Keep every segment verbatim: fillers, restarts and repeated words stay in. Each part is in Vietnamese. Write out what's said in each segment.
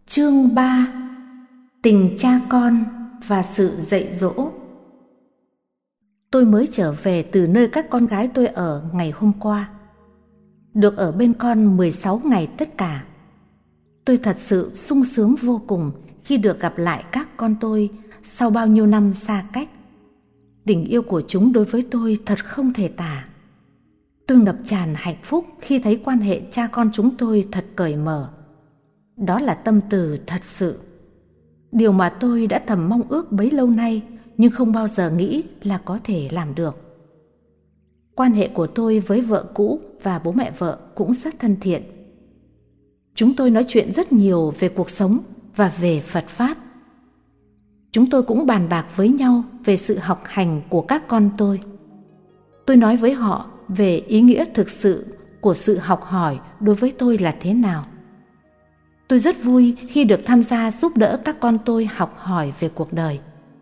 Chương ba. Tình cha con và sự dạy dỗ. Tôi mới trở về từ nơi các con gái tôi ở ngày hôm qua. Được ở bên con mười sáu ngày tất cả. Tôi thật sự sung sướng vô cùng khi được gặp lại các con tôi sau bao nhiêu năm xa cách. Tình yêu của chúng đối với tôi thật không thể tả. Tôi ngập tràn hạnh phúc khi thấy quan hệ cha con chúng tôi thật cởi mở. Đó là tâm từ thật sự. Điều mà tôi đã thầm mong ước bấy lâu nay nhưng không bao giờ nghĩ là có thể làm được. Quan hệ của tôi với vợ cũ và bố mẹ vợ cũng rất thân thiện. Chúng tôi nói chuyện rất nhiều về cuộc sống và về Phật Pháp. Chúng tôi cũng bàn bạc với nhau về sự học hành của các con tôi. Tôi nói với họ về ý nghĩa thực sự của sự học hỏi đối với tôi là thế nào. Tôi rất vui khi được tham gia giúp đỡ các con tôi học hỏi về cuộc đời.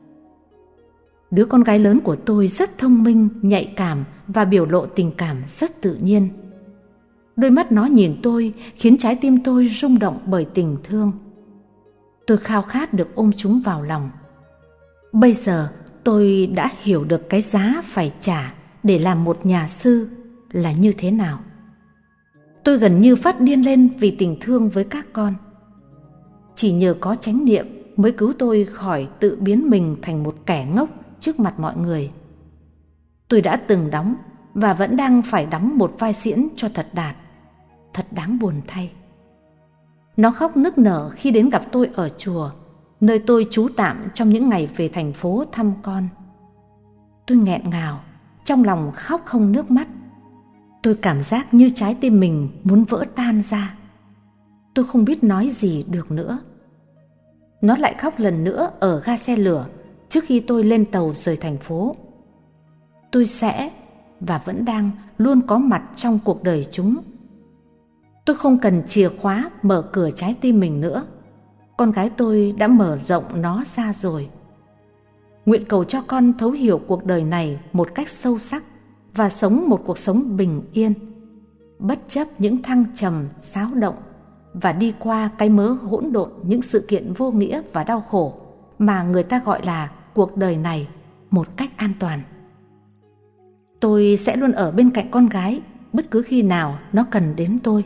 Đứa con gái lớn của tôi rất thông minh, nhạy cảm và biểu lộ tình cảm rất tự nhiên. Đôi mắt nó nhìn tôi khiến trái tim tôi rung động bởi tình thương. Tôi khao khát được ôm chúng vào lòng. Bây giờ tôi đã hiểu được cái giá phải trả để làm một nhà sư là như thế nào. Tôi gần như phát điên lên vì tình thương với các con. Chỉ nhờ có chánh niệm mới cứu tôi khỏi tự biến mình thành một kẻ ngốc trước mặt mọi người. Tôi đã từng đóng và vẫn đang phải đóng một vai diễn cho thật đạt. Thật đáng buồn thay. Nó khóc nức nở khi đến gặp tôi ở chùa, nơi tôi trú tạm trong những ngày về thành phố thăm con. Tôi nghẹn ngào, trong lòng khóc không nước mắt. Tôi cảm giác như trái tim mình muốn vỡ tan ra. Tôi không biết nói gì được nữa. Nó lại khóc lần nữa ở ga xe lửa trước khi tôi lên tàu rời thành phố. Tôi sẽ và vẫn đang luôn có mặt trong cuộc đời chúng. Tôi không cần chìa khóa mở cửa trái tim mình nữa. Con gái tôi đã mở rộng nó ra rồi. Nguyện cầu cho con thấu hiểu cuộc đời này một cách sâu sắc và sống một cuộc sống bình yên, bất chấp những thăng trầm, xáo động và đi qua cái mớ hỗn độn những sự kiện vô nghĩa và đau khổ mà người ta gọi là cuộc đời này một cách an toàn. Tôi sẽ luôn ở bên cạnh con gái bất cứ khi nào nó cần đến tôi.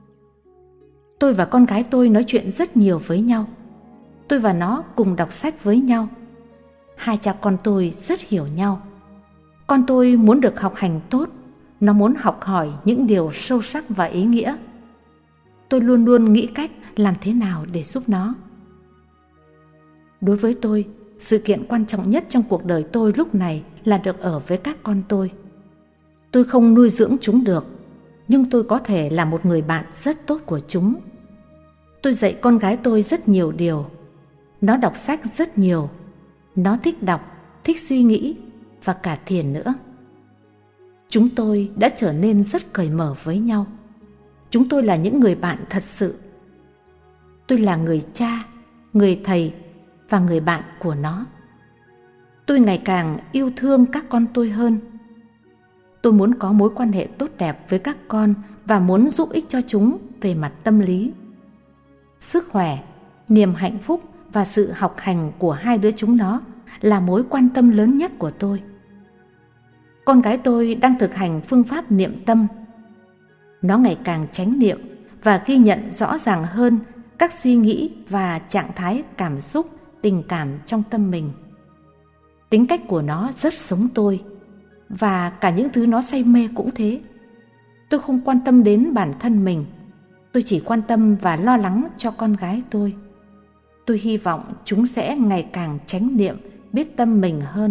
Tôi và con gái tôi nói chuyện rất nhiều với nhau. Tôi và nó cùng đọc sách với nhau. Hai cha con tôi rất hiểu nhau. Con tôi muốn được học hành tốt, nó muốn học hỏi những điều sâu sắc và ý nghĩa. Tôi luôn luôn nghĩ cách làm thế nào để giúp nó. Đối với tôi, sự kiện quan trọng nhất trong cuộc đời tôi lúc này là được ở với các con tôi. Tôi không nuôi dưỡng chúng được, nhưng tôi có thể là một người bạn rất tốt của chúng. Tôi dạy con gái tôi rất nhiều điều. Nó đọc sách rất nhiều. Nó thích đọc, thích suy nghĩ và cả thiền nữa. Chúng tôi đã trở nên rất cởi mở với nhau. Chúng tôi là những người bạn thật sự. Tôi là người cha, người thầy và người bạn của nó. Tôi ngày càng yêu thương các con tôi hơn. Tôi muốn có mối quan hệ tốt đẹp với các con và muốn giúp ích cho chúng về mặt tâm lý. Sức khỏe, niềm hạnh phúc và sự học hành của hai đứa chúng nó là mối quan tâm lớn nhất của tôi. Con gái tôi đang thực hành phương pháp niệm tâm. Nó ngày càng chánh niệm và ghi nhận rõ ràng hơn các suy nghĩ và trạng thái cảm xúc, tình cảm trong tâm mình. Tính cách của nó rất sống tôi, và cả những thứ nó say mê cũng thế. Tôi không quan tâm đến bản thân mình. Tôi chỉ quan tâm và lo lắng cho con gái tôi. Tôi hy vọng chúng sẽ ngày càng chánh niệm, biết tâm mình hơn.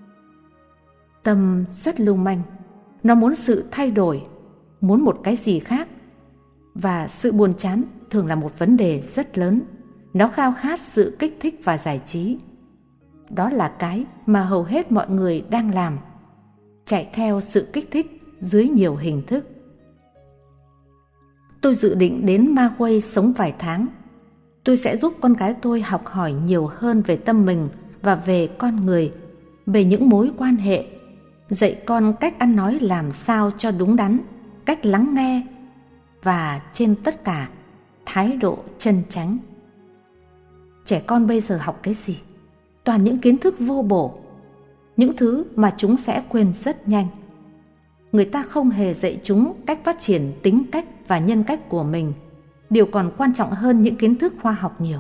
Tâm rất lưu manh. Nó muốn sự thay đổi, muốn một cái gì khác. Và sự buồn chán thường là một vấn đề rất lớn. Nó khao khát sự kích thích và giải trí. Đó là cái mà hầu hết mọi người đang làm. Chạy theo sự kích thích dưới nhiều hình thức. Tôi dự định đến Magway sống vài tháng. Tôi sẽ giúp con gái tôi học hỏi nhiều hơn về tâm mình và về con người, về những mối quan hệ, dạy con cách ăn nói làm sao cho đúng đắn, cách lắng nghe và trên tất cả, thái độ chân chánh. Trẻ con bây giờ học cái gì? Toàn những kiến thức vô bổ, những thứ mà chúng sẽ quên rất nhanh. Người ta không hề dạy chúng cách phát triển tính cách và nhân cách của mình. Điều còn quan trọng hơn những kiến thức khoa học nhiều.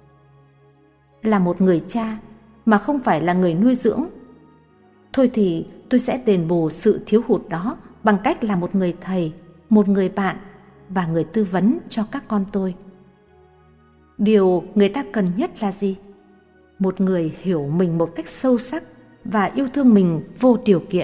Là một người cha mà không phải là người nuôi dưỡng, thôi thì tôi sẽ đền bù sự thiếu hụt đó bằng cách là một người thầy, một người bạn và người tư vấn cho các con tôi. Điều người ta cần nhất là gì? Một người hiểu mình một cách sâu sắc và yêu thương mình vô điều kiện.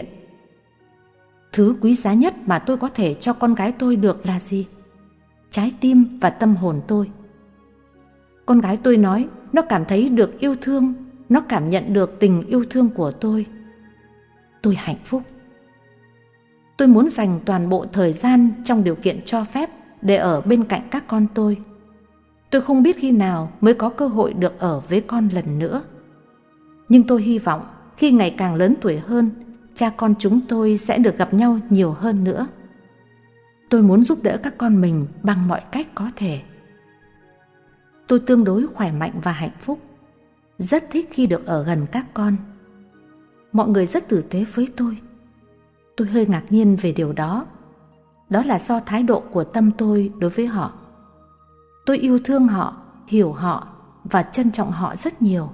Thứ quý giá nhất mà tôi có thể cho con gái tôi được là gì? Trái tim và tâm hồn tôi. Con gái tôi nói nó cảm thấy được yêu thương, nó cảm nhận được tình yêu thương của tôi. Tôi hạnh phúc. Tôi muốn dành toàn bộ thời gian trong điều kiện cho phép để ở bên cạnh các con tôi. Tôi không biết khi nào mới có cơ hội được ở với con lần nữa. Nhưng tôi hy vọng khi ngày càng lớn tuổi hơn, cha con chúng tôi sẽ được gặp nhau nhiều hơn nữa. Tôi muốn giúp đỡ các con mình bằng mọi cách có thể. Tôi tương đối khỏe mạnh và hạnh phúc, rất thích khi được ở gần các con. Mọi người rất tử tế với tôi. Tôi hơi ngạc nhiên về điều đó. Đó là do thái độ của tâm tôi đối với họ. Tôi yêu thương họ, hiểu họ và trân trọng họ rất nhiều.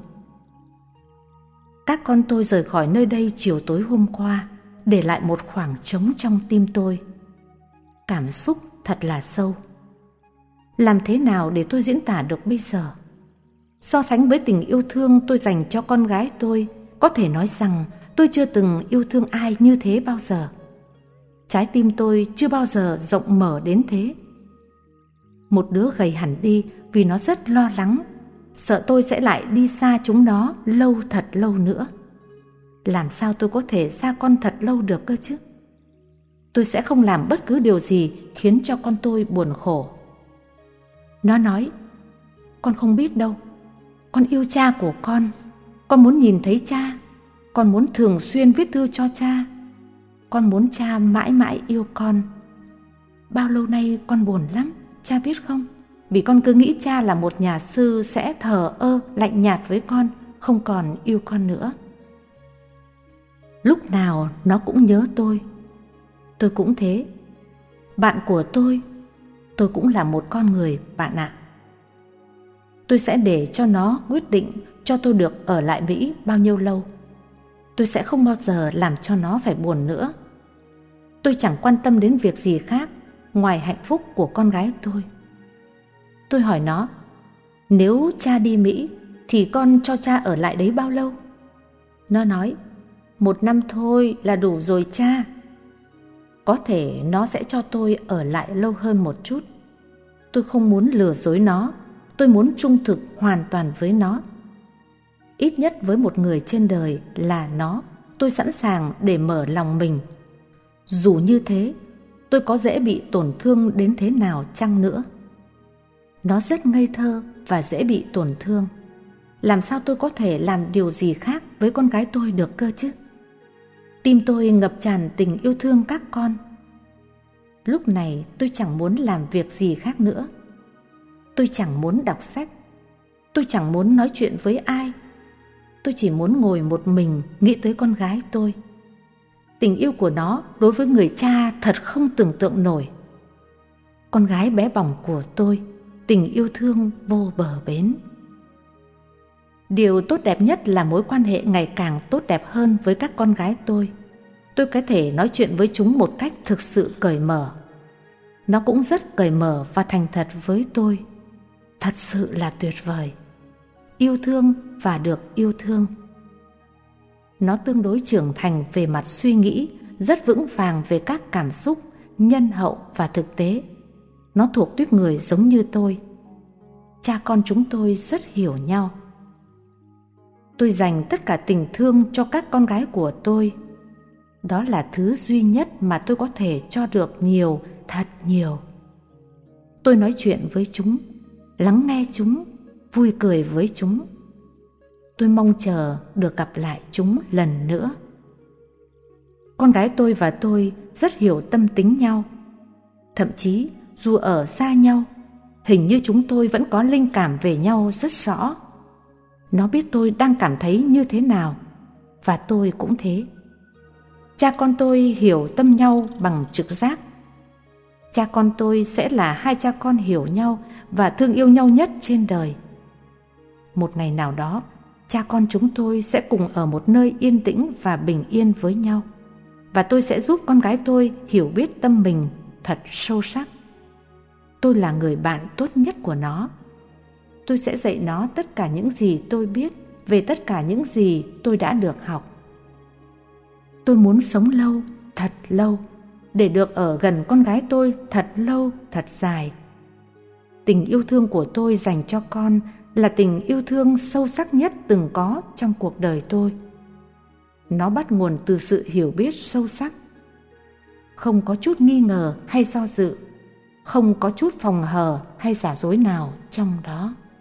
Các con tôi rời khỏi nơi đây chiều tối hôm qua, để lại một khoảng trống trong tim tôi. Cảm xúc thật là sâu. Làm thế nào để tôi diễn tả được bây giờ? So sánh với tình yêu thương tôi dành cho con gái tôi, có thể nói rằng tôi chưa từng yêu thương ai như thế bao giờ. Trái tim tôi chưa bao giờ rộng mở đến thế. Một đứa gầy hẳn đi vì nó rất lo lắng, sợ tôi sẽ lại đi xa chúng nó lâu thật lâu nữa. Làm sao tôi có thể xa con thật lâu được cơ chứ? Tôi sẽ không làm bất cứ điều gì khiến cho con tôi buồn khổ. Nó nói, con không biết đâu, con yêu cha của con, con muốn nhìn thấy cha, con muốn thường xuyên viết thư cho cha, con muốn cha mãi mãi yêu con. Bao lâu nay con buồn lắm, cha biết không? Vì con cứ nghĩ cha là một nhà sư sẽ thờ ơ, lạnh nhạt với con, không còn yêu con nữa. Lúc nào nó cũng nhớ tôi. Tôi cũng thế. Bạn của tôi, tôi cũng là một con người, bạn ạ. Tôi sẽ để cho nó quyết định cho tôi được ở lại Mỹ bao nhiêu lâu. Tôi sẽ không bao giờ làm cho nó phải buồn nữa. Tôi chẳng quan tâm đến việc gì khác ngoài hạnh phúc của con gái tôi. Tôi hỏi nó, nếu cha đi Mỹ thì con cho cha ở lại đấy bao lâu? Nó nói, một năm thôi là đủ rồi cha. Có thể nó sẽ cho tôi ở lại lâu hơn một chút. Tôi không muốn lừa dối nó, tôi muốn trung thực hoàn toàn với nó. Ít nhất với một người trên đời là nó, tôi sẵn sàng để mở lòng mình. Dù như thế, tôi có dễ bị tổn thương đến thế nào chăng nữa. Nó rất ngây thơ và dễ bị tổn thương. Làm sao tôi có thể làm điều gì khác với con gái tôi được cơ chứ? Tim tôi ngập tràn tình yêu thương các con. Lúc này tôi chẳng muốn làm việc gì khác nữa. Tôi chẳng muốn đọc sách. Tôi chẳng muốn nói chuyện với ai. Tôi chỉ muốn ngồi một mình nghĩ tới con gái tôi. Tình yêu của nó đối với người cha thật không tưởng tượng nổi. Con gái bé bỏng của tôi, tình yêu thương vô bờ bến. Điều tốt đẹp nhất là mối quan hệ ngày càng tốt đẹp hơn với các con gái tôi. Tôi có thể nói chuyện với chúng một cách thực sự cởi mở. Nó cũng rất cởi mở và thành thật với tôi. Thật sự là tuyệt vời. Yêu thương và được yêu thương. Nó tương đối trưởng thành về mặt suy nghĩ, rất vững vàng về các cảm xúc, nhân hậu và thực tế. Nó thuộc tuýp người giống như tôi. Cha con chúng tôi rất hiểu nhau. Tôi dành tất cả tình thương cho các con gái của tôi. Đó là thứ duy nhất mà tôi có thể cho được nhiều, thật nhiều. Tôi nói chuyện với chúng, lắng nghe chúng, vui cười với chúng. Tôi mong chờ được gặp lại chúng lần nữa. Con gái tôi và tôi rất hiểu tâm tính nhau. Thậm chí dù ở xa nhau, hình như chúng tôi vẫn có linh cảm về nhau rất rõ. Nó biết tôi đang cảm thấy như thế nào, và tôi cũng thế. Cha con tôi hiểu tâm nhau bằng trực giác. Cha con tôi sẽ là hai cha con hiểu nhau và thương yêu nhau nhất trên đời. Một ngày nào đó, cha con chúng tôi sẽ cùng ở một nơi yên tĩnh và bình yên với nhau, và tôi sẽ giúp con gái tôi hiểu biết tâm mình thật sâu sắc. Tôi là người bạn tốt nhất của nó. Tôi sẽ dạy nó tất cả những gì tôi biết về tất cả những gì tôi đã được học. Tôi muốn sống lâu, thật lâu, để được ở gần con gái tôi thật lâu, thật dài. Tình yêu thương của tôi dành cho con là tình yêu thương sâu sắc nhất từng có trong cuộc đời tôi. Nó bắt nguồn từ sự hiểu biết sâu sắc. Không có chút nghi ngờ hay do dự, không có chút phòng hờ hay giả dối nào trong đó.